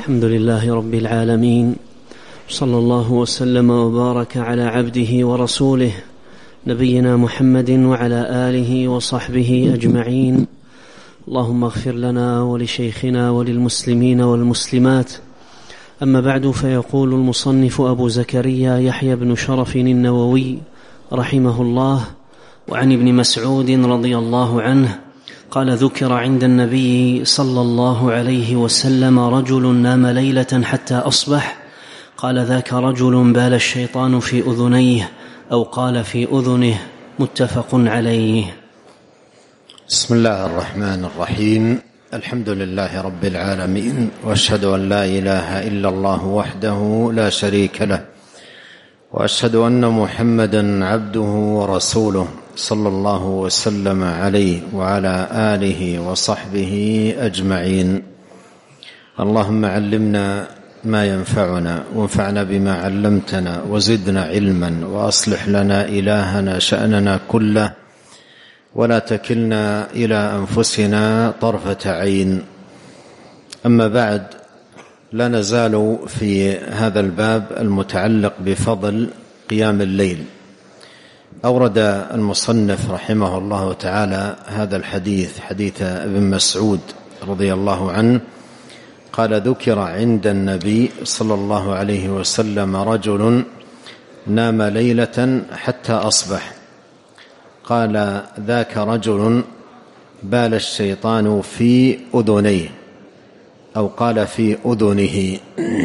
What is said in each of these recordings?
الحمد لله رب العالمين، صلى الله وسلم وبارك على عبده ورسوله نبينا محمد وعلى آله وصحبه أجمعين. اللهم اغفر لنا ولشيخنا وللمسلمين والمسلمات. أما بعد، فيقول المصنف أبو زكريا يحيى بن شرف النووي رحمه الله: وعن ابن مسعود رضي الله عنه قال: ذكر عند النبي صلى الله عليه وسلم رجل نام ليلة حتى أصبح، قال: ذاك رجل بال الشيطان في أذنيه، أو قال في أذنه. متفق عليه. بسم الله الرحمن الرحيم. الحمد لله رب العالمين، وأشهد أن لا إله إلا الله وحده لا شريك له، وأشهد أن محمدا عبده ورسوله صلى الله وسلم عليه وعلى آله وصحبه أجمعين. اللهم علمنا ما ينفعنا، وانفعنا بما علمتنا، وزدنا علما، وأصلح لنا إلهنا شأننا كله، ولا تكلنا إلى أنفسنا طرفة عين. أما بعد، لا نزال في هذا الباب المتعلق بفضل قيام الليل. أورد المصنف رحمه الله تعالى هذا الحديث، حديث ابن مسعود رضي الله عنه، قال: ذكر عند النبي صلى الله عليه وسلم رجل نام ليلة حتى أصبح، قال: ذاك رجل بال الشيطان في أذنيه، أو قال في أذنه.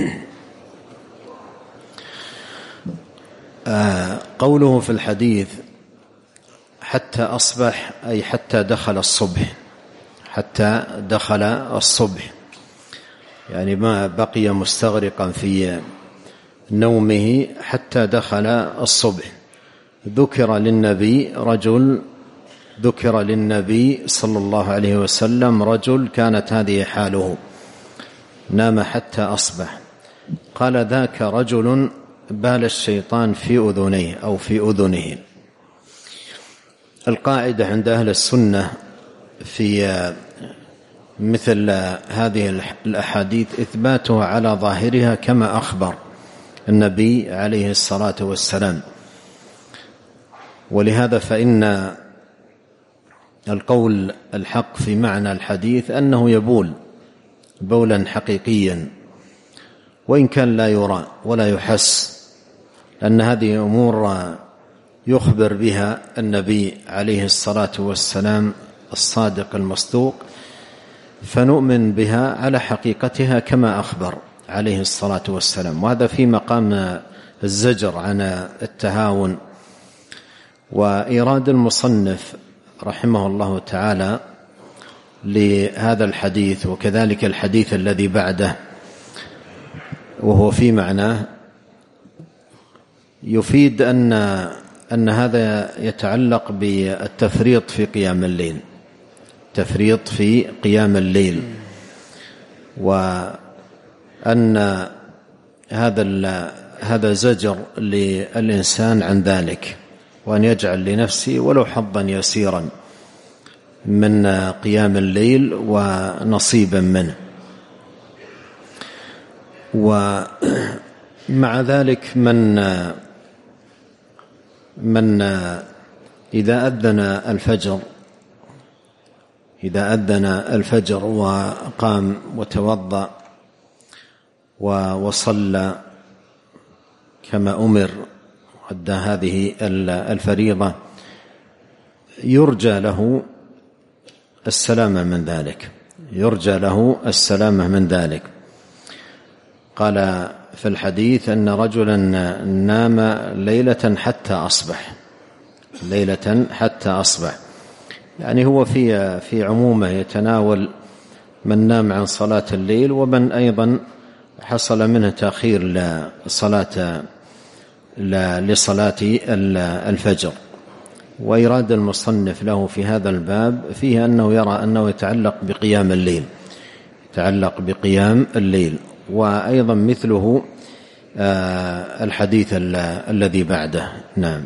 قوله في الحديث حتى أصبح أي حتى دخل الصبح، حتى دخل الصبح، يعني ما بقي مستغرقا في نومه حتى دخل الصبح. ذكر للنبي صلى الله عليه وسلم رجل كانت هذه حاله، نام حتى أصبح، قال: ذاك رجل بال الشيطان في أذنيه أو في أذنه. القاعدة عند أهل السنة في مثل هذه الأحاديث إثباتها على ظاهرها كما أخبر النبي عليه الصلاة والسلام. ولهذا فإن القول الحق في معنى الحديث أنه يبول بولا حقيقيا، وإن كان لا يرى ولا يحس، لأن هذه أمور يخبر بها النبي عليه الصلاة والسلام الصادق المصدوق، فنؤمن بها على حقيقتها كما أخبر عليه الصلاة والسلام. وهذا في مقام الزجر عن التهاون. وإيراد المصنف رحمه الله تعالى لهذا الحديث وكذلك الحديث الذي بعده وهو في معناه يفيد أن هذا يتعلق بالتفريط في قيام الليل، تفريط في قيام الليل، وأن هذا زجر للإنسان عن ذلك، وأن يجعل لنفسه ولو حظا يسيرا من قيام الليل ونصيبا منه. ومع ذلك من إذا أذن الفجر وقام وتوضأ وصلى كما أمر وأدى هذه الفريضة، يرجى له السلامة من ذلك. قال في الحديث أن رجلا نام ليلة حتى أصبح، يعني هو في عمومه يتناول من نام عن صلاة الليل، ومن أيضا حصل منه تأخير لصلاة الفجر. وإيراد المصنف له في هذا الباب فيه أنه يرى أنه يتعلق بقيام الليل، وأيضا مثله الحديث الذي بعده. نعم.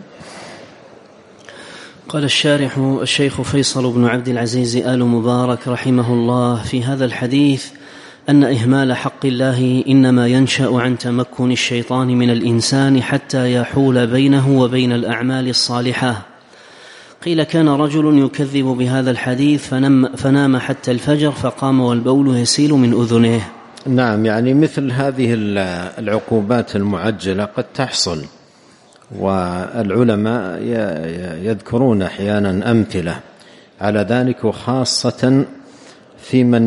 قال الشارح الشيخ فيصل بن عبد العزيز آل مبارك رحمه الله في هذا الحديث: أن إهمال حق الله إنما ينشأ عن تمكن الشيطان من الإنسان حتى يحول بينه وبين الأعمال الصالحة. قيل كان رجل يكذب بهذا الحديث فنام حتى الفجر فقام والبول يسيل من أذنه. نعم، يعني مثل هذه العقوبات المعجلة قد تحصل، والعلماء يذكرون أحيانا أمثلة على ذلك، وخاصة في من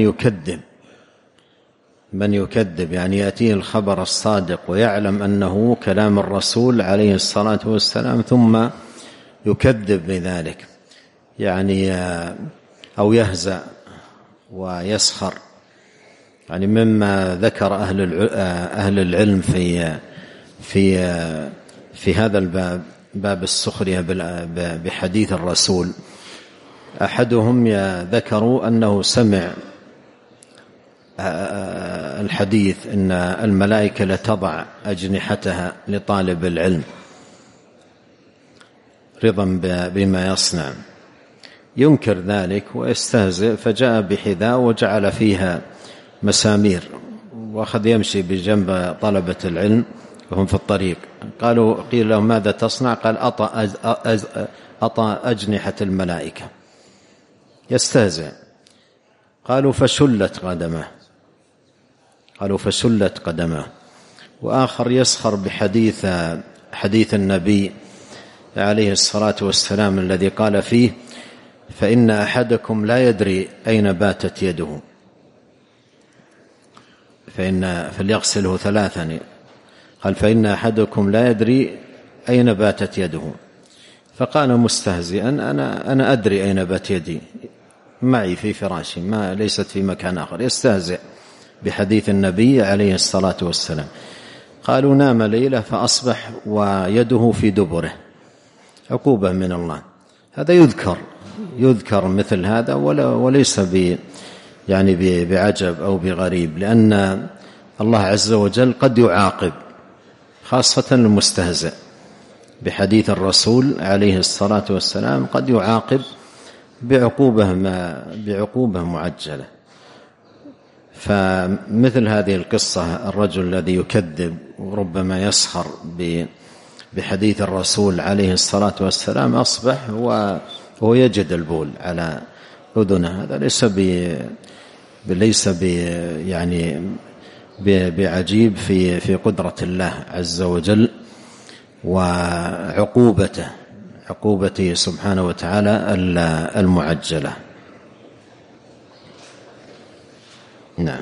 يكذب يعني يأتيه الخبر الصادق ويعلم أنه كلام الرسول عليه الصلاة والسلام ثم يكذب بذلك، يعني أو يهزأ ويسخر، يعني مما ذكر أهل العلم في هذا الباب، باب السخرية بحديث الرسول. أحدهم ذكروا أنه سمع الحديث إن الملائكة لتضع أجنحتها لطالب العلم رضا بما يصنع، ينكر ذلك ويستهزئ، فجاء بحذاء وجعل فيها مسامير وأخذ يمشي بجنب طلبة العلم وهم في الطريق. قيل له ماذا تصنع؟ قال أطأ أجنحة الملائكة، يستهزئ. قالوا فشلت قدمه. وآخر يسخر حديث النبي عليه الصلاة والسلام الذي قال فيه فإن أحدكم لا يدري أين باتت يده فليغسله 3. قال فإن أحدكم لا يدري أين باتت يده، فقال مستهزئا أنا أدري أين بات يدي، معي في فراشي، ما ليست في مكان آخر. يستهزئ بحديث النبي عليه الصلاة والسلام. قالوا نام ليلة فأصبح ويده في دبره، عقوبة من الله. هذا يذكر مثل هذا وليس يعني بعجب أو بغريب، لأن الله عز وجل قد يعاقب خاصة المستهزئ بحديث الرسول عليه الصلاة والسلام، قد يعاقب بعقوبة معجلة. فمثل هذه القصة، الرجل الذي يكذب وربما يسخر بحديث الرسول عليه الصلاة والسلام أصبح وهو يجد البول على أذنه، هذا ليس يعني بعجيب في قدرة الله عز وجل وعقوبته سبحانه وتعالى المعجلة. نعم.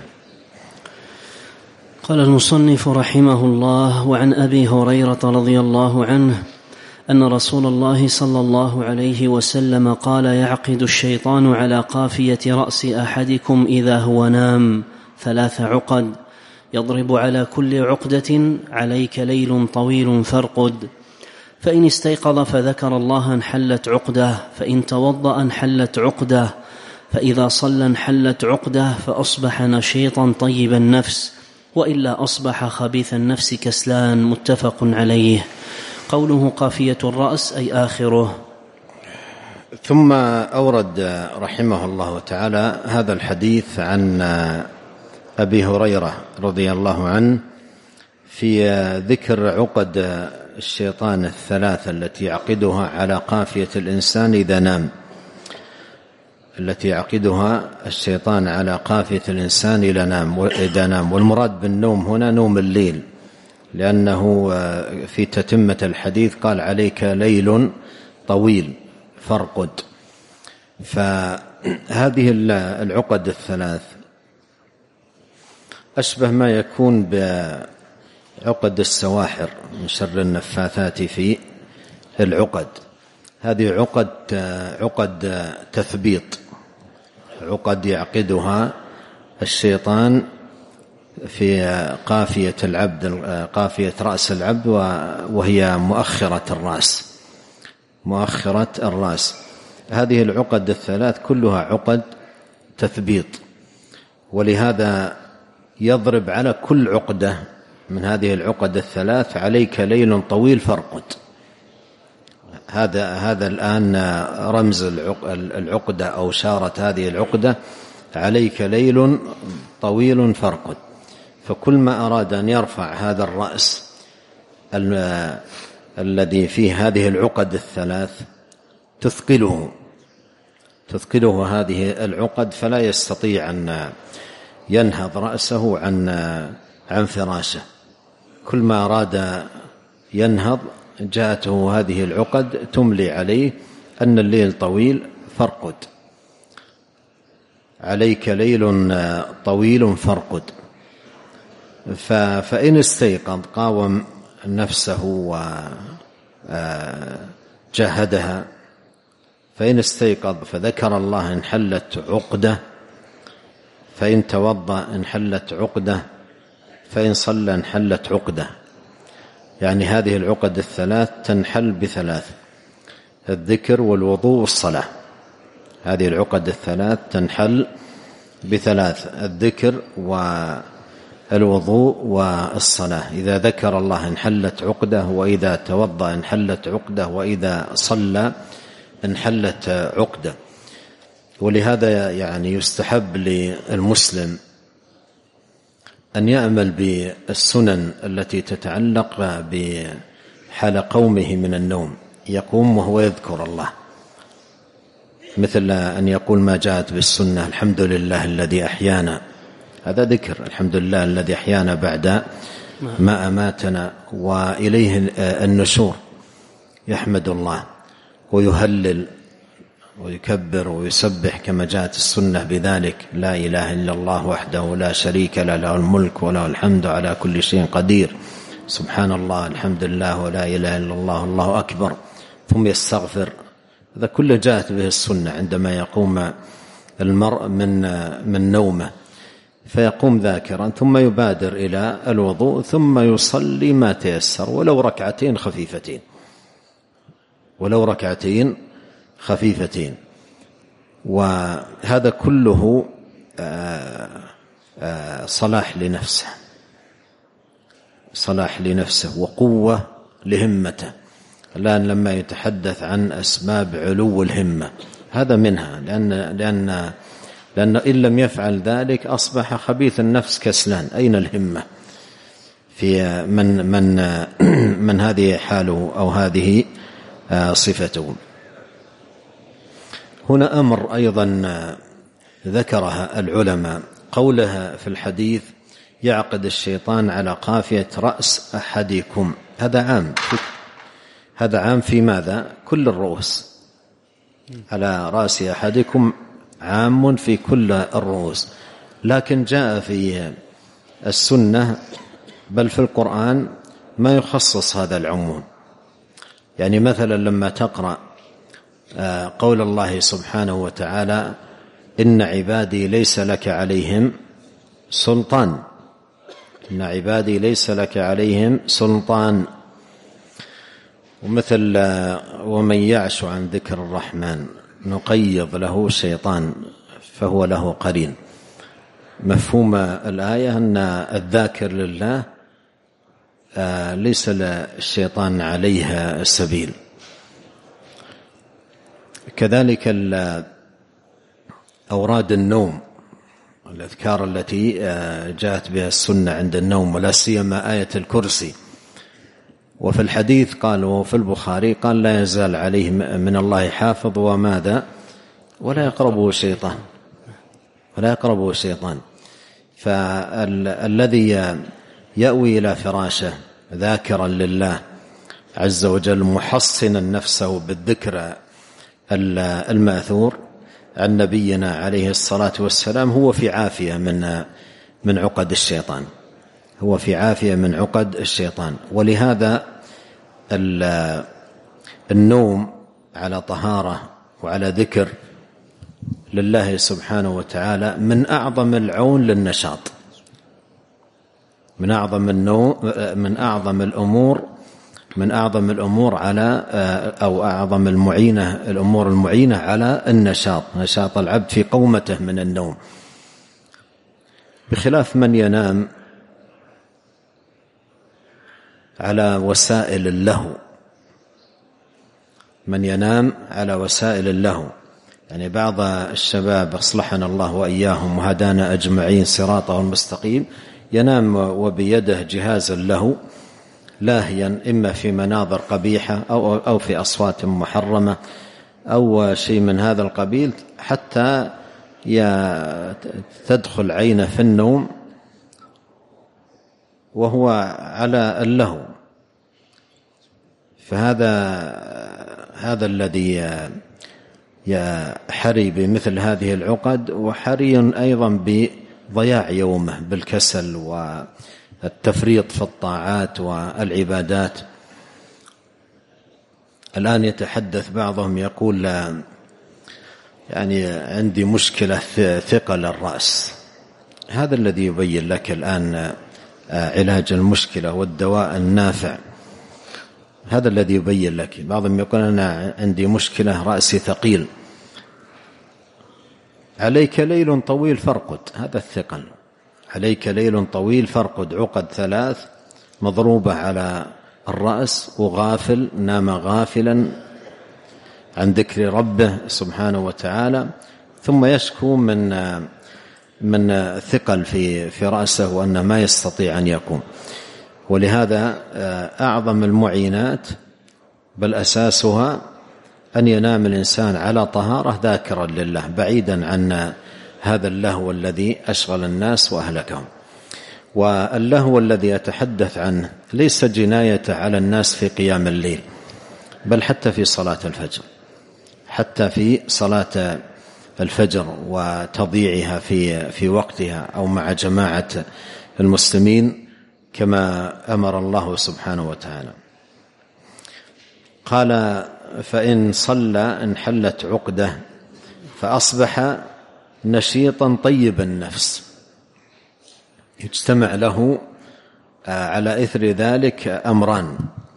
قال المصنف رحمه الله: وعن أبي هريرة رضي الله عنه أن رسول الله صلى الله عليه وسلم قال: يعقد الشيطان على قافية رأس أحدكم إذا هو نام 3 عقد، يضرب على كل عقدة: عليك ليل طويل فارقد. فإن استيقظ فذكر الله انحلت عقده، فإن توضأ انحلت عقده، فإذا صلى انحلت عقده، فأصبح نشيطا طيب النفس، وإلا أصبح خبيث النفس كسلان. متفق عليه. قوله قافية الرأس أي آخره. ثم أورد رحمه الله تعالى هذا الحديث عن أبي هريرة رضي الله عنه في ذكر عقد الشيطان 3 التي يعقدها على قافية الإنسان إذا نام، التي يعقدها الشيطان على قافية الإنسان إذا نام. والمراد بالنوم هنا نوم الليل، لأنه في تتمة الحديث قال: عليك ليل طويل فارقد. فهذه العقد 3 أشبه ما يكون بعقد السواحر من شر النفاثات في العقد. هذه عقد تثبيط، عقد يعقدها الشيطان في قافية العبد، قافية رأس العبد، وهي مؤخرة الرأس. هذه العقد 3 كلها عقد تثبيط، ولهذا يضرب على كل عقدة من هذه العقد 3: عليك ليل طويل فارقد. هذا الآن رمز العقدة أو شارة هذه العقدة عليك ليل طويل فارقد. فكل ما أراد أن يرفع هذا الرأس الذي فيه هذه العقد الثلاث تثقله هذه العقد، فلا يستطيع أن ينهض رأسه عن فراشه. كل ما أراد ينهض جاءته هذه العقد تملي عليه أن الليل طويل فارقد، عليك ليل طويل فارقد. فإن استيقظ قاوم نفسه وجاهدها، فإن استيقظ فذكر الله انحلت عقده، فإن توضأ انحلت عقده، فإن صلى انحلت عقده. يعني هذه العقد الثلاث تنحل بثلاث: الذكر والوضوء والصلاة. هذه العقد الثلاث تنحل بثلاث: الذكر والوضوء والصلاة. إذا ذكر الله انحلت عقده، وإذا توضأ انحلت عقده، وإذا صلى انحلت عقده. ولهذا يعني يستحب للمسلم أن يعمل بالسنن التي تتعلق بحال قومه من النوم، يقوم وهو يذكر الله، مثل أن يقول ما جاءت بالسنة: الحمد لله الذي أحيانا. هذا ذكر: الحمد لله الذي أحيانا بعد ما أماتنا وإليه النشور. يحمد الله ويهلل ويكبر ويسبح كما جاءت السنة بذلك: لا إله إلا الله وحده لا شريك له، له الملك وله الحمد على كل شيء قدير، سبحان الله، الحمد لله، ولا إله إلا الله، الله أكبر. ثم يستغفر. هذا كله جاءت به السنة عندما يقوم المرء من نومه، فيقوم ذاكرا، ثم يبادر إلى الوضوء، ثم يصلي ما تيسر، ولو ركعتين خفيفتين. وهذا كله صلاح لنفسه وقوة لهمته. الآن لما يتحدث عن أسباب علو الهمة، هذا منها، لأن إن لم يفعل ذلك أصبح خبيث النفس كسلان. أين الهمة في من هذه حاله أو هذه صفته؟ هنا أمر أيضا ذكرها العلماء، قولها في الحديث: يعقد الشيطان على قافية رأس أحدكم. هذا عام في ماذا؟ كل الرؤوس. على رأس أحدكم عام في كل الرؤوس. لكن جاء في السنة بل في القرآن ما يخصص هذا العموم. يعني مثلا لما تقرأ قول الله سبحانه وتعالى: إن عبادي ليس لك عليهم سلطان، إن عبادي ليس لك عليهم سلطان. ومثل ومن يعش عن ذكر الرحمن نقيض له شيطان فهو له قرين. مفهوم الآية أن الذاكر لله ليس للشيطان عليها سبيل. كذلك أوراد النوم، الأذكار التي جاءت بها السنة عند النوم، ولا سيما آية الكرسي. وفي الحديث قال، وفي البخاري قال: لا يزال عليه من الله حافظ وماذا ولا يقربه شيطان. فالذي يأوي إلى فراشه ذاكرا لله عز وجل محصنا نفسه بالذكر المأثور عن نبينا عليه الصلاة والسلام هو في عافية من عقد الشيطان، هو في عافية من عقد الشيطان. ولهذا النوم على طهارة وعلى ذكر لله سبحانه وتعالى من أعظم العون للنشاط، من أعظم الأمور على أو أعظم الأمور المعينة على النشاط، نشاط العبد في قومته من النوم، بخلاف من ينام على وسائل اللهو. من ينام على وسائل اللهو، يعني بعض الشباب أصلحنا الله وإياهم وهدانا أجمعين صراطه المستقيم ينام وبيده جهازا له لاهيا، إما في مناظر قبيحة أو في أصوات محرمة أو شيء من هذا القبيل، حتى تدخل عينه في النوم وهو على اللهو. فهذا الذي يحري بمثل هذه العقد، وحري أيضا بضياع يومه بالكسل والتفريط في الطاعات والعبادات. الآن يتحدث بعضهم يقول يعني عندي مشكلة ثقل الرأس. هذا الذي يبين لك الآن علاج المشكلة والدواء النافع، هذا الذي يبين لك. بعضهم يقول أنا عندي مشكلة رأسي ثقيل، عليك ليل طويل فارقد، هذا الثقل. عليك ليل طويل فارقد، عقد 3 مضروبة على الرأس، وغافل نام غافلا عن ذكر ربه سبحانه وتعالى، ثم يشكو من ثقل في رأسه وأنه ما يستطيع أن يقوم. ولهذا أعظم المعينات بل أساسها أن ينام الإنسان على طهارة ذاكرا لله، بعيدا عن هذا اللهو الذي أشغل الناس وأهلكهم. واللهو الذي يتحدث عنه ليس جناية على الناس في قيام الليل، بل حتى في صلاة الفجر، حتى في صلاة الفجر وتضييعها في وقتها أو مع جماعة المسلمين كما أمر الله سبحانه وتعالى. قال فإن صلى انحلت عقده فأصبح نشيطا طيب النفس، يجتمع له على إثر ذلك أمران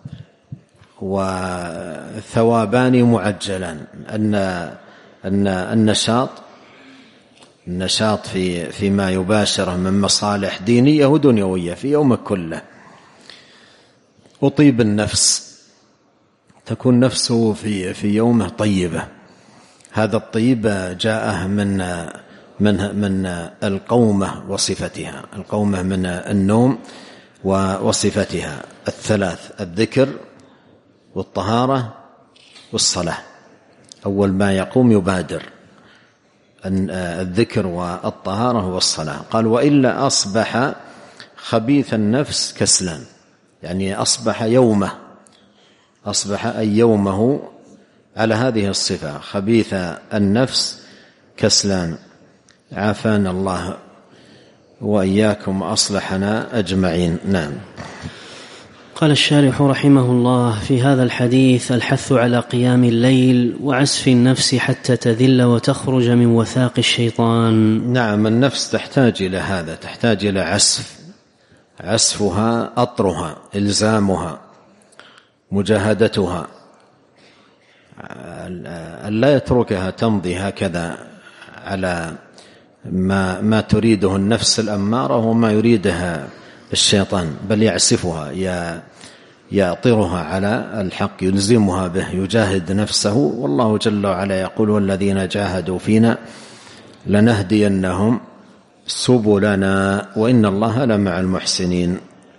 وثوابان معجلان: أن النشاط فيما يباشره من مصالح دينية ودنيوية في يومك كله، وطيب النفس، تكون نفسه في يومه طيبة. هذا الطيب جاءه من القومة وصفتها، القومة من النوم وصفتها 3: الذكر والطهارة والصلاة. أول ما يقوم يبادر الذكر والطهارة والصلاة. قال وإلا أصبح خبيث النفس كسلان، يعني أصبح أي يومه على هذه الصفة: خبيث النفس كسلان. عافانا الله وإياكم وأصلحنا أجمعين. نعم. قال الشارح رحمه الله: في هذا الحديث الحث على قيام الليل وعسف النفس حتى تذل وتخرج من وثاق الشيطان. نعم، النفس تحتاج إلى هذا، تحتاج إلى عسفها، أطرها، إلزامها، مجاهدتها، لا يتركها تمضي هكذا على ما تريده النفس الأمارة وما يريدها الشيطان، بل يعسفها، يأطرها على الحق، يلزمها به، يجاهد نفسه. والله جل وعلا يقول: والذين جاهدوا فينا لنهدينهم سبلنا وإن الله لمع المحسنين.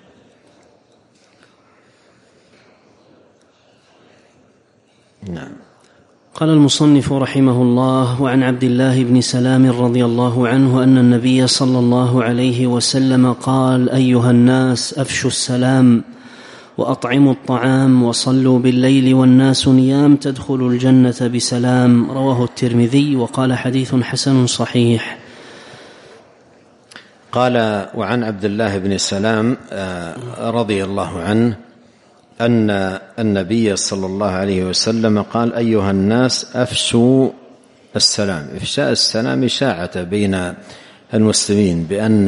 نعم. قال المصنف رحمه الله: وعن عبد الله بن سلام رضي الله عنه أن النبي صلى الله عليه وسلم قال: أيها الناس أفشوا السلام وأطعموا الطعام وصلوا بالليل والناس نيام تدخلوا الجنة بسلام. رواه الترمذي وقال: حديث حسن صحيح. قال: وعن عبد الله بن سلام رضي الله عنه أن النبي صلى الله عليه وسلم قال: أيها الناس أفشوا السلام. إفشاء السلام إشاعة بين المسلمين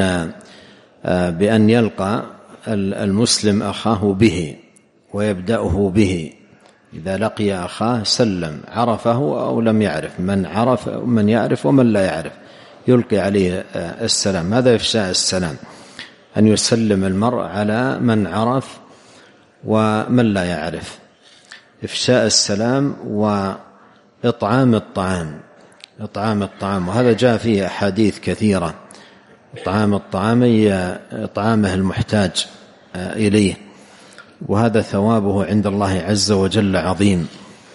بأن يلقى المسلم أخاه به ويبدأه به. إذا لقي أخاه سلم، عرفه أو لم يعرف، من يعرف ومن لا يعرف يلقي عليه السلام. هذا إفشاء السلام، أن يسلم المرء على من عرف ومن لا يعرف. إفشاء السلام وإطعام الطعام. إطعام الطعام، وهذا جاء فيه أحاديث كثيرة. إطعام الطعام هي إطعامه المحتاج إليه، وهذا ثوابه عند الله عز وجل عظيم.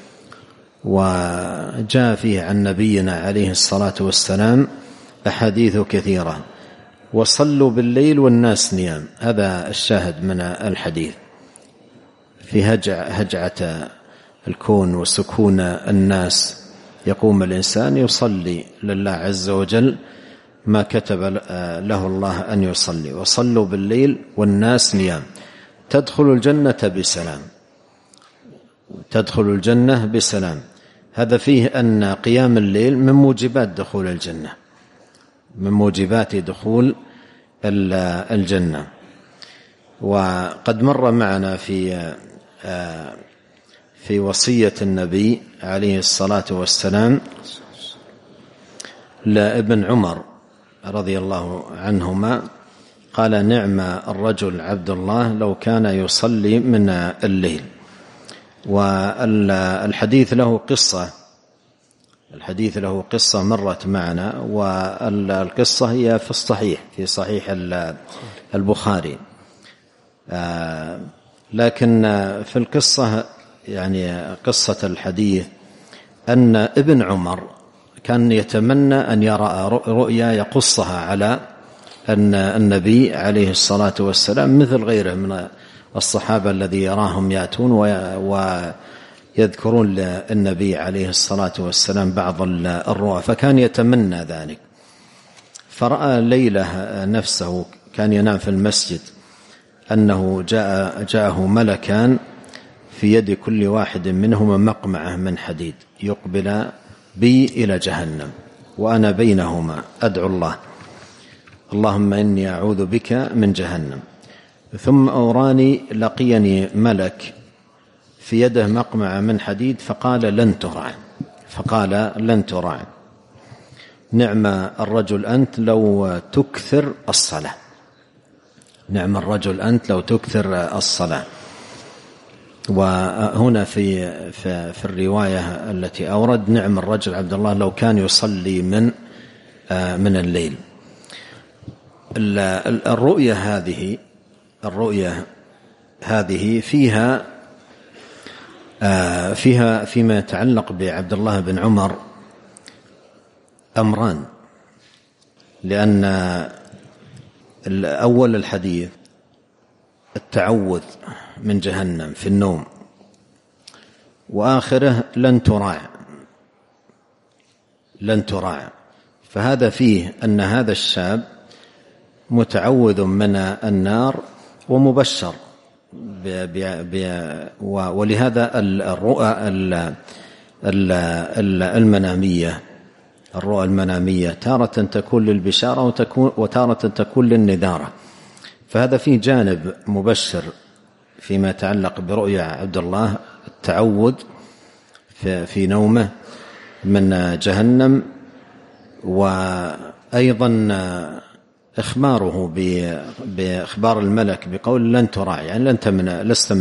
وجاء فيه عن نبينا عليه الصلاة والسلام أحاديث كثيرة. وصلوا بالليل والناس نيام، هذا الشاهد من الحديث في هجعة الكون وسكون الناس، يقوم الإنسان يصلي لله عز وجل ما كتب له الله أن يصلي. وصلوا بالليل والناس نيام تدخل الجنة بسلام، تدخل الجنة بسلام. هذا فيه أن قيام الليل من موجبات دخول الجنة، من موجبات دخول الجنة. وقد مر معنا في وصية النبي عليه الصلاة والسلام لابن عمر رضي الله عنهما، قال: نعم الرجل عبد الله لو كان يصلي من الليل. والحديث له قصة مرت معنا، والقصة هي في الصحيح، في صحيح البخاري. لكن في القصة يعني قصة الحديث أن ابن عمر كان يتمنى أن يرى رؤيا يقصها على أن النبي عليه الصلاة والسلام، مثل غيره من الصحابة الذي يراهم يأتون ويذكرون للنبي عليه الصلاة والسلام بعض الرؤى، فكان يتمنى ذلك. فرأى ليلة نفسه كان ينام في المسجد أنه جاءه ملكان في يد كل واحد منهما مقمعة من حديد، يقبل بي إلى جهنم وأنا بينهما أدعو الله، اللهم إني أعوذ بك من جهنم. ثم أوراني لقيني ملك في يده مقمعة من حديد فقال لن ترى، نعم الرجل أنت لو تكثر الصلاة، نعم الرجل أنت لو تكثر الصلاة. وهنا في الرواية التي أورد: نعم الرجل عبد الله لو كان يصلي من الليل. الرؤية هذه فيها فيما يتعلق بعبد الله بن عمر أمران، لأن أول الحديث التعوذ من جهنم في النوم، وآخره لن تراع. فهذا فيه أن هذا الشاب متعوذ من النار ومبشر ولهذا الرؤى المنامية تارة تكون للبشارة وتارة تكون للنذارة. فهذا فيه جانب مبشر فيما يتعلق برؤيا عبد الله، التعوذ في نومه من جهنم، وأيضا إخباره بإخبار الملك بقول لن تراعي، يعني لست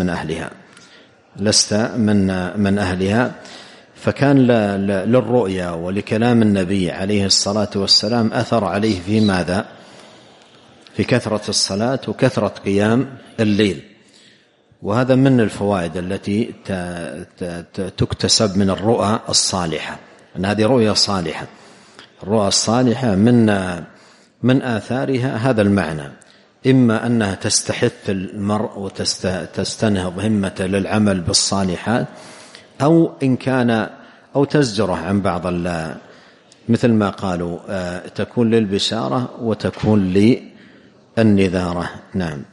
من أهلها. فكان للرؤيا ولكلام النبي عليه الصلاة والسلام أثر عليه في ماذا؟ في كثرة الصلاة وكثرة قيام الليل. وهذا من الفوائد التي تكتسب من الرؤى الصالحة، أن هذه رؤيا صالحة. الرؤى الصالحة من آثارها هذا المعنى، إما أنها تستحث المرء وتستنهض همة للعمل بالصالحات، أو تزجره عن بعض مثل ما قالوا تكون للبشارة وتكون للنذارة. نعم.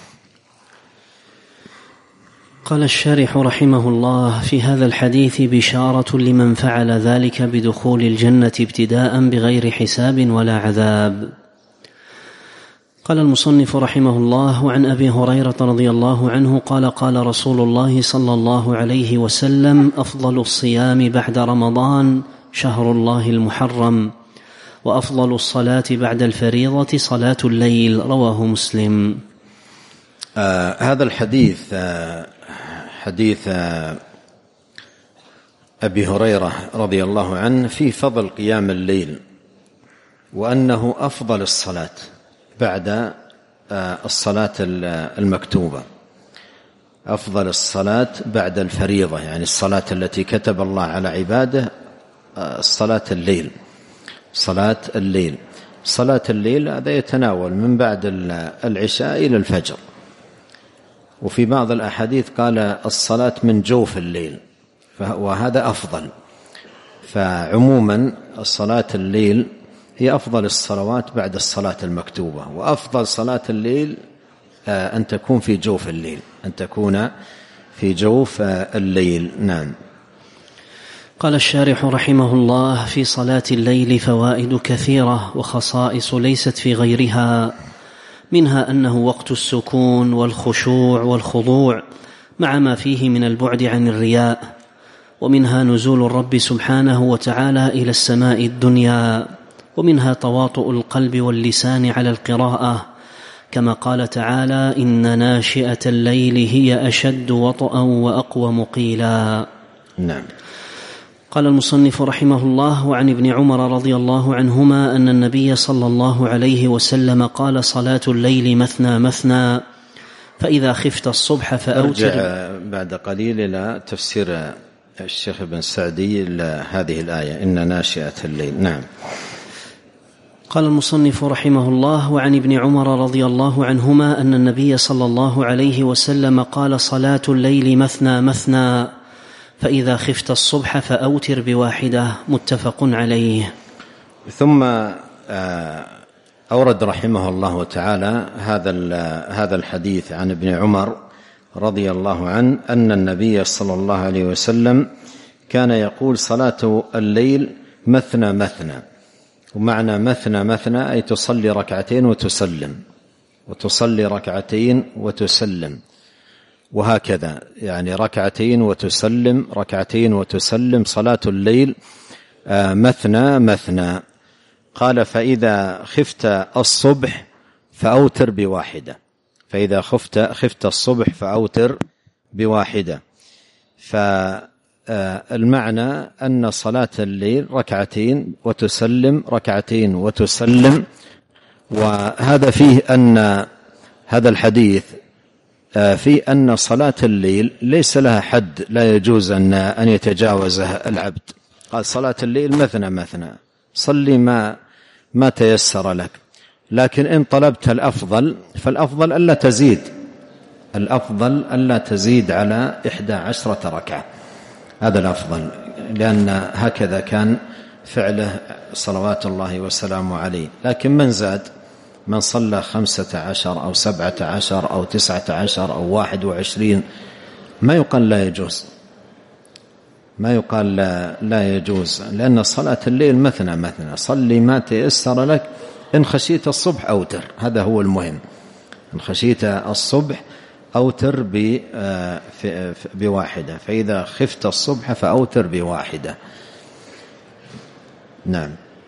قال الشارح رحمه الله: في هذا الحديث بشارة لمن فعل ذلك بدخول الجنة ابتداء بغير حساب ولا عذاب. قال المصنف رحمه الله: وعن أبي هريرة رضي الله عنه قال: قال رسول الله صلى الله عليه وسلم: أفضل الصيام بعد رمضان شهر الله المحرم، وأفضل الصلاة بعد الفريضة صلاة الليل. رواه مسلم. هذا الحديث حديث أبي هريرة رضي الله عنه في فضل قيام الليل، وأنه أفضل الصلاة بعد الصلاة المكتوبة، أفضل الصلاة بعد الفريضة، يعني الصلاة التي كتب الله على عباده، صلاة الليل. صلاة الليل هذا يتناول من بعد العشاء إلى الفجر، وفي بعض الأحاديث قال الصلاة من جوف الليل، وهذا أفضل. فعموما الصلاة الليل هي أفضل الصلوات بعد الصلاة المكتوبة، وأفضل صلاة الليل أن تكون في جوف الليل، أن تكون في جوف الليل. نعم. قال الشارح رحمه الله: في صلاة الليل فوائد كثيرة وخصائص ليست في غيرها، منها أنه وقت السكون والخشوع والخضوع مع ما فيه من البعد عن الرياء، ومنها نزول الرب سبحانه وتعالى إلى السماء الدنيا، ومنها تواطؤ القلب واللسان على القراءة، كما قال تعالى: إن ناشئة الليل هي أشد وطئا وأقوم قيلا. نعم. قال المصنف رحمه الله: وعن ابن عمر رضي الله عنهما أن النبي صلى الله عليه وسلم قال: صلاة الليل مثنى مثنى، فإذا خفت الصبح فأوتر. أرجع بعد قليل إلى تفسير الشيخ ابن سعدي لهذه الآية إن ناشئة الليل. نعم. قال المصنف رحمه الله: وعن ابن عمر رضي الله عنهما أن النبي صلى الله عليه وسلم قال: صلاة الليل مثنى مثنى، فإذا خفت الصبح فأوتر بواحدة. متفق عليه. ثم أورد رحمه الله تعالى هذا الحديث عن ابن عمر رضي الله عنه أن النبي صلى الله عليه وسلم كان يقول: صلاة الليل مثنى مثنى. ومعنى مثنى مثنى أي تصلي ركعتين وتسلم، وتصلي ركعتين وتسلم، وهكذا، يعني ركعتين وتسلم، ركعتين وتسلم. صلاة الليل مثنى مثنى. قال: فإذا خفت الصبح فأوتر بواحدة. فإذا خفت الصبح فأوتر بواحدة. فالمعنى أن صلاة الليل ركعتين وتسلم، ركعتين وتسلم. وهذا فيه أن هذا الحديث في أن صلاة الليل ليس لها حد لا يجوز أن يتجاوزه العبد. قال: صلاة الليل مثنى مثنى، صلي ما تيسر لك، لكن إن طلبت الأفضل فالأفضل ألا تزيد، الأفضل ألا تزيد على 11 ركعة، هذا الأفضل، لأن هكذا كان فعله صلوات الله وسلامه عليه. لكن من زاد، من صلى 15 أو 17 أو 19 أو 21، ما يقال لا يجوز، ما يقال لا يجوز، لأن صلاة الليل مثنى مثنى. صلي ما تيسر لك، إن خشيت الصبح أوتر، هذا هو المهم. إن خشيت الصبح أوتر بواحدة، فإذا خفت الصبح فأوتر بواحدة. نعم.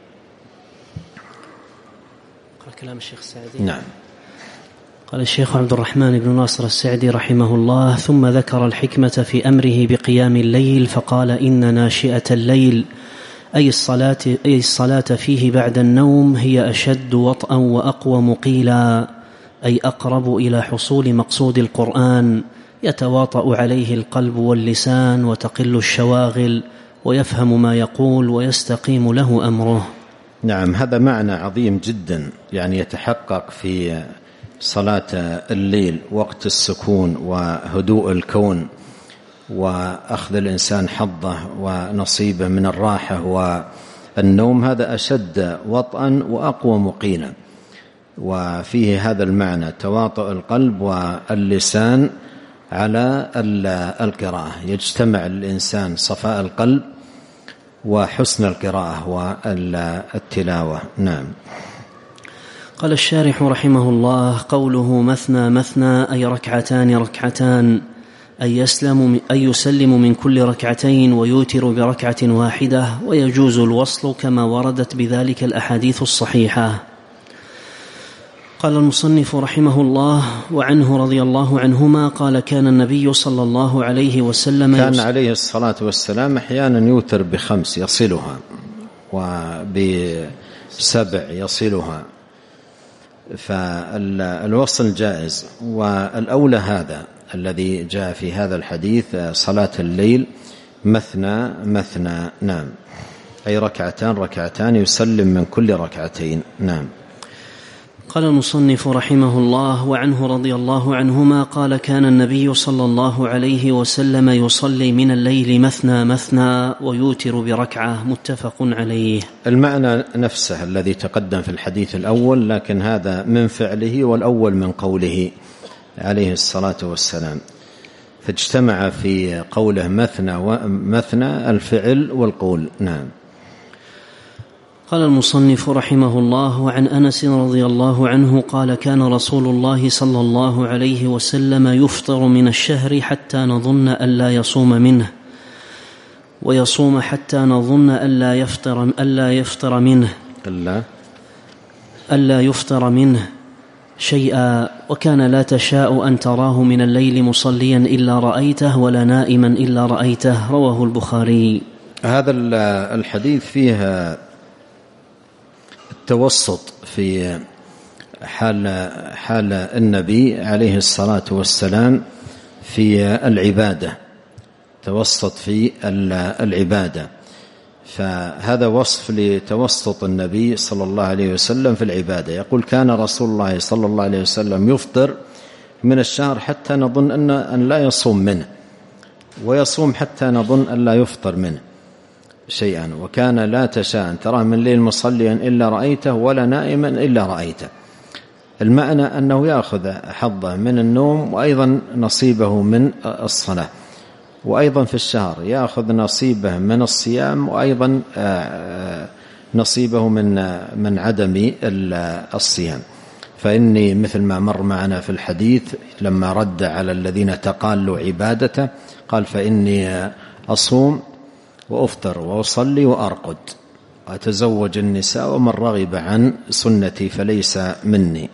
كلام الشيخ السعدي. نعم. قال الشيخ عبد الرحمن بن ناصر السعدي رحمه الله: ثم ذكر الحكمة في أمره بقيام الليل، فقال: إن ناشئة الليل أي الصلاة فيه بعد النوم هي أشد وطئا وأقوم قيلا، أي أقرب إلى حصول مقصود القرآن، يتواطأ عليه القلب واللسان، وتقل الشواغل، ويفهم ما يقول، ويستقيم له أمره. نعم. هذا معنى عظيم جدا، يعني يتحقق في صلاة الليل، وقت السكون وهدوء الكون، وأخذ الإنسان حظه ونصيبه من الراحة والنوم، هذا أشد وطئا وأقوم قيلا. وفيه هذا المعنى، تواطؤ القلب واللسان على القراءة، يجتمع الإنسان صفاء القلب وحسن القراءة والتلاوة. نعم. قال الشارح رحمه الله: قوله مثنى مثنى أي ركعتان ركعتان، أي يسلم من كل ركعتين ويوتر بركعة واحدة، ويجوز الوصل كما وردت بذلك الأحاديث الصحيحة. قال المصنف رحمه الله: وعنه رضي الله عنهما قال: كان النبي صلى الله عليه وسلم كان عليه الصلاة والسلام أحيانا يوتر ب5 يصلها، وب7 يصلها، فالوصل جائز. والأولى هذا الذي جاء في هذا الحديث، صلاة الليل مثنى مثنى. نعم، أي ركعتان يسلم من كل ركعتين. نعم. قال المصنف رحمه الله: وعنه رضي الله عنهما قال: كان النبي صلى الله عليه وسلم يصلي من الليل مثنى مثنى ويوتر بركعة. متفق عليه. المعنى نفسه الذي تقدم في الحديث الأول، لكن هذا من فعله والأول من قوله عليه الصلاة والسلام، فاجتمع في قوله مثنى ومثنى الفعل والقول. نعم. قال المصنف رحمه الله: وعن أنس رضي الله عنه قال: كان رسول الله صلى الله عليه وسلم يفطر من الشهر حتى نظن ألا يصوم منه، ويصوم حتى نظن ألا يفطر منه شيئا، وكان لا تشاء أن تراه من الليل مصليا إلا رأيته، ولا نائما إلا رأيته. رواه البخاري. هذا الحديث فيه التوسط في حال النبي عليه الصلاة والسلام في العبادة، توسط في العبادة، فهذا وصف لتوسط النبي صلى الله عليه وسلم في العبادة. يقول: كان رسول الله صلى الله عليه وسلم يفطر من الشهر حتى نظن أن لا يصوم منه، ويصوم حتى نظن أن لا يفطر منه شيئا، وكان لا تشاء أن تراه من الليل مصليا إلا رأيته، ولا نائما إلا رأيته. المعنى أنه يأخذ حظه من النوم، وأيضا نصيبه من الصلاة، وأيضا في الشهر يأخذ نصيبه من الصيام، وأيضا نصيبه من عدم الصيام. فإني مثل ما مر معنا في الحديث لما رد على الذين تقالوا عبادته، قال: فإني أصوم وأفطر وأصلي وأرقد وأتزوج النساء، ومن رغب عن سنتي فليس مني.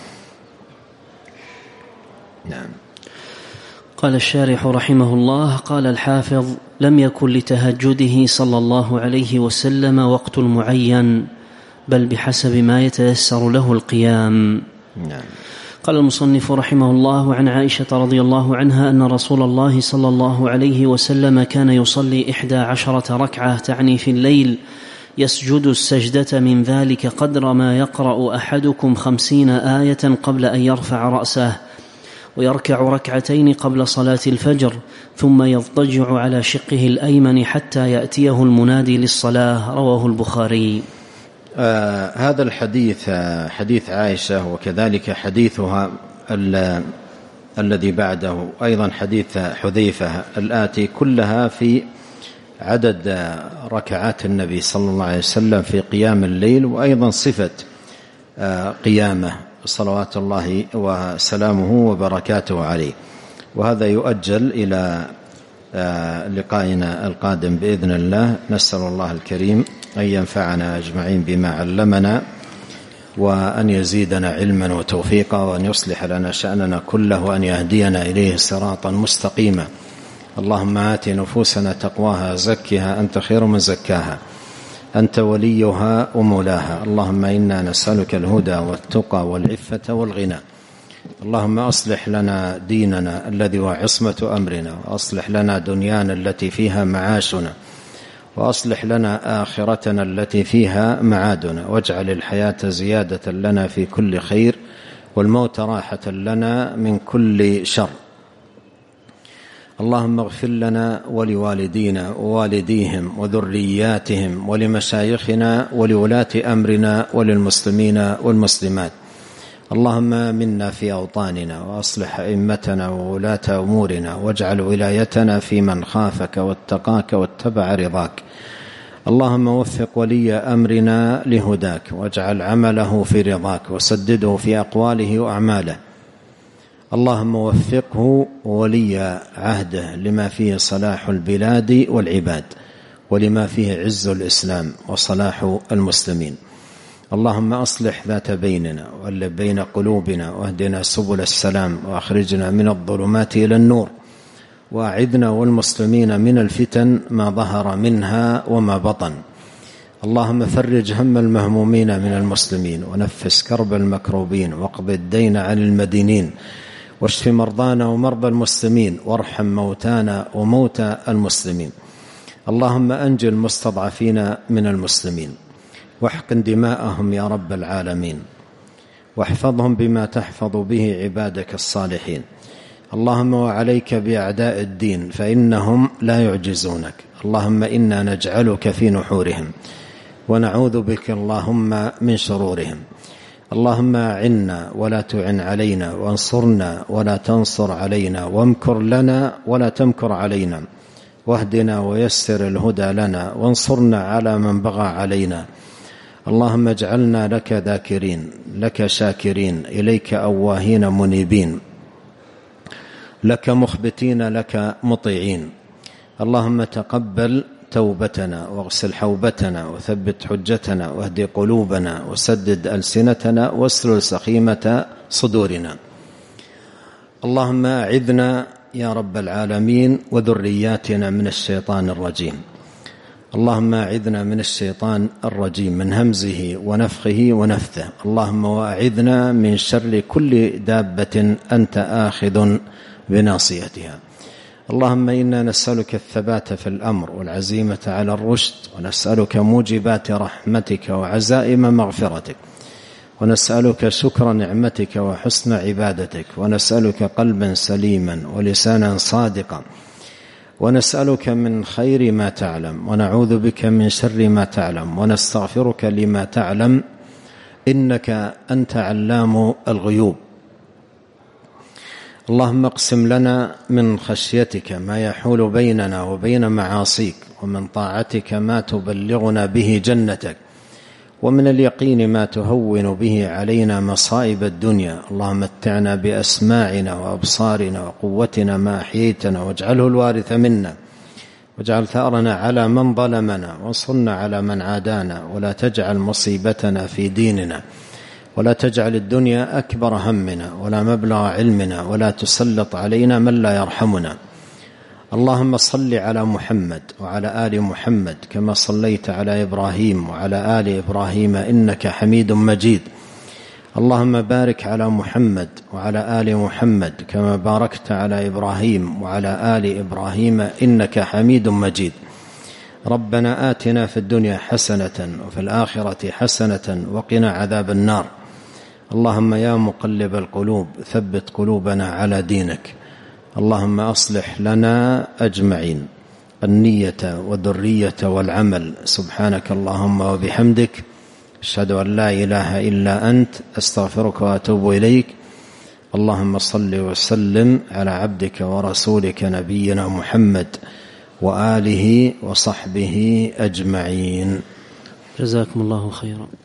نعم. قال الشارح رحمه الله: قال الحافظ: لم يكن لتهجده صلى الله عليه وسلم وقت معين، بل بحسب ما يتيسر له القيام. نعم. قال المصنف رحمه الله: عن عائشة رضي الله عنها أن رسول الله صلى الله عليه وسلم كان يصلي 11 ركعة، تعني في الليل، يسجد السجدة من ذلك قدر ما يقرأ أحدكم 50 آية قبل أن يرفع رأسه، ويركع ركعتين قبل صلاة الفجر، ثم يضطجع على شقه الأيمن حتى يأتيه المنادي للصلاة. رواه البخاري. هذا الحديث حديث عائشة، وكذلك حديثها الذي بعده، أيضا حديث حذيفة الآتي، كلها في عدد ركعات النبي صلى الله عليه وسلم في قيام الليل، وأيضا صفة قيامه صلوات الله وسلامه وبركاته عليه. وهذا يؤجل إلى لقائنا القادم بإذن الله. نسأل الله الكريم أن ينفعنا أجمعين بما علمنا، وأن يزيدنا علما وتوفيقا، وأن يصلح لنا شأننا كله، وأن يهدينا إليه صراطا مستقيما. اللهم آت نفوسنا تقواها، زكها أنت خير من زكاها، أنت وليها ومولاها. اللهم إنا نسألك الهدى والتقى والعفة والغنى. اللهم أصلح لنا ديننا الذي هو عصمة أمرنا، وأصلح لنا دنيانا التي فيها معاشنا، وأصلح لنا آخرتنا التي فيها معادنا، واجعل الحياة زيادة لنا في كل خير، والموت راحة لنا من كل شر. اللهم اغفر لنا ولوالدينا ووالديهم وذرياتهم ولمشايخنا ولولاة أمرنا وللمسلمين والمسلمات. اللهم آمنا في أوطاننا، وأصلح أئمتنا وولاة أمورنا، واجعل ولايتنا في من خافك واتقاك واتبع رضاك. اللهم وفق ولي أمرنا لهداك، واجعل عمله في رضاك، وسدده في أقواله وأعماله. اللهم وفقه ولي عهده لما فيه صلاح البلاد والعباد، ولما فيه عز الإسلام وصلاح المسلمين. اللهم أصلح ذات بيننا وألف بين قلوبنا واهدنا سبل السلام وأخرجنا من الظلمات إلى النور وأعذنا والمسلمين من الفتن ما ظهر منها وما بطن. اللهم فرج هم المهمومين من المسلمين ونفس كرب المكروبين واقض الدين عن المدينين واشف مرضانا ومرضى المسلمين وارحم موتانا وموتى المسلمين. اللهم أنجِ المستضعفين من المسلمين واحقن دماءهم يا رب العالمين واحفظهم بما تحفظ به عبادك الصالحين. اللهم وعليك بأعداء الدين فإنهم لا يعجزونك. اللهم إنا نجعلك في نحورهم ونعوذ بك اللهم من شرورهم. اللهم أعنا ولا تعن علينا وانصرنا ولا تنصر علينا وامكر لنا ولا تمكر علينا واهدنا ويسر الهدى لنا وانصرنا على من بغى علينا. اللهم اجعلنا لك ذاكرين لك شاكرين إليك أواهين منيبين لك مخبتين لك مطيعين. اللهم تقبل توبتنا واغسل حوبتنا وثبت حجتنا واهد قلوبنا وسدد ألسنتنا واسلل سخيمة صدورنا. اللهم أعذنا يا رب العالمين وذرياتنا من الشيطان الرجيم. اللهم أعذنا من الشيطان الرجيم من همزه ونفخه ونفثه. اللهم وأعذنا من شر كل دابة أنت آخذ بناصيتها. اللهم إنا نسألك الثبات في الأمر والعزيمة على الرشد ونسألك موجبات رحمتك وعزائم مغفرتك ونسألك شكر نعمتك وحسن عبادتك ونسألك قلبا سليما ولسانا صادقا ونسألك من خير ما تعلم ونعوذ بك من شر ما تعلم ونستغفرك لما تعلم إنك أنت علام الغيوب. اللهم اقسم لنا من خشيتك ما يحول بيننا وبين معاصيك ومن طاعتك ما تبلغنا به جنتك ومن اليقين ما تهون به علينا مصائب الدنيا. اللهم متعنا بأسماعنا وأبصارنا وقوتنا ما أحييتنا واجعله الوارث منا واجعل ثأرنا على من ظلمنا وانصرنا على من عادانا ولا تجعل مصيبتنا في ديننا ولا تجعل الدنيا أكبر همنا ولا مبلغ علمنا ولا تسلط علينا من لا يرحمنا. اللهم صل على محمد وعلى آل محمد كما صليت على إبراهيم وعلى آل إبراهيم إنك حميد مجيد. اللهم بارك على محمد وعلى آل محمد كما باركت على إبراهيم وعلى آل إبراهيم إنك حميد مجيد. ربنا آتنا في الدنيا حسنة وفي الآخرة حسنة وقنا عذاب النار. اللهم يا مقلب القلوب ثبت قلوبنا على دينك. اللهم أصلح لنا أجمعين النية والذرية والعمل. سبحانك اللهم وبحمدك أشهد أن لا إله إلا أنت أستغفرك وأتوب إليك. اللهم صل وسلم على عبدك ورسولك نبينا محمد وآله وصحبه أجمعين. جزاكم الله خيرا.